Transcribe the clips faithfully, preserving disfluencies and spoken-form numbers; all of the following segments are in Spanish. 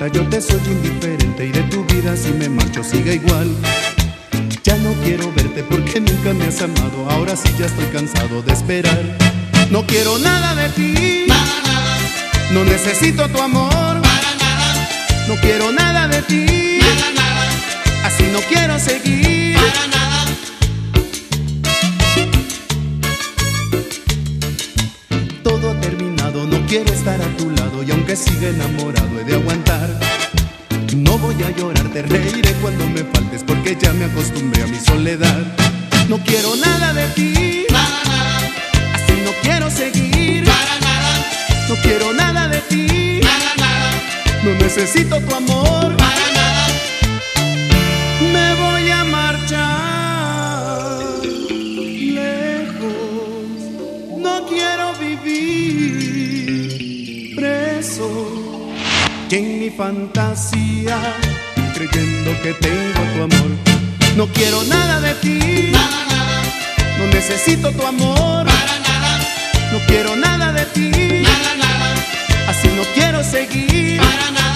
ahora yo te soy indiferente y de tu vida si me marcho sigue igual. Ya no quiero verte porque nunca me has amado, ahora sí ya estoy cansado de esperar. No quiero nada de ti, Nada, nada, no necesito tu amor. para nada, No quiero nada de ti, nada, nada, así no quiero seguir. para nada. Todo ha terminado, no quiero estar a tu lado y aunque siga enamorado he de aguantar. No voy a llorar, te reiré cuando me faltes porque ya me acostumbré a mi soledad. No quiero nada de ti, Nada, nada, así no quiero seguir. para nada, No quiero nada de ti, nada, nada, no necesito tu amor. para nada. Me voy a marchar lejos, no quiero vivir preso y en mi fantasía, creyendo que tengo tu amor. No quiero nada de ti, Nada, nada, no necesito tu amor. para nada, No quiero nada de ti, nada, nada, así no quiero seguir. para nada.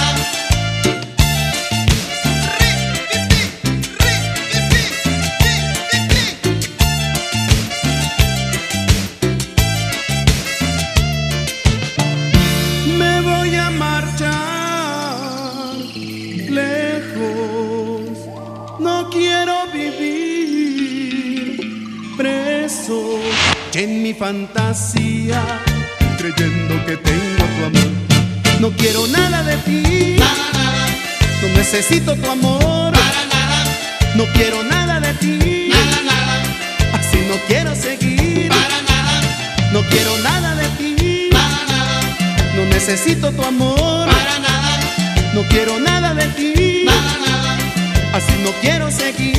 Me voy a marchar lejos, no quiero vivir preso y en mi fantasía, creyendo que tengo tu amor. No quiero nada de ti, Nada, nada, no necesito tu amor. para nada, No quiero nada de ti, nada, nada, así no quiero seguir. para nada, No quiero nada de ti, nada, nada, no necesito tu amor. para nada, No quiero nada de ti, nada, nada, así no quiero seguir.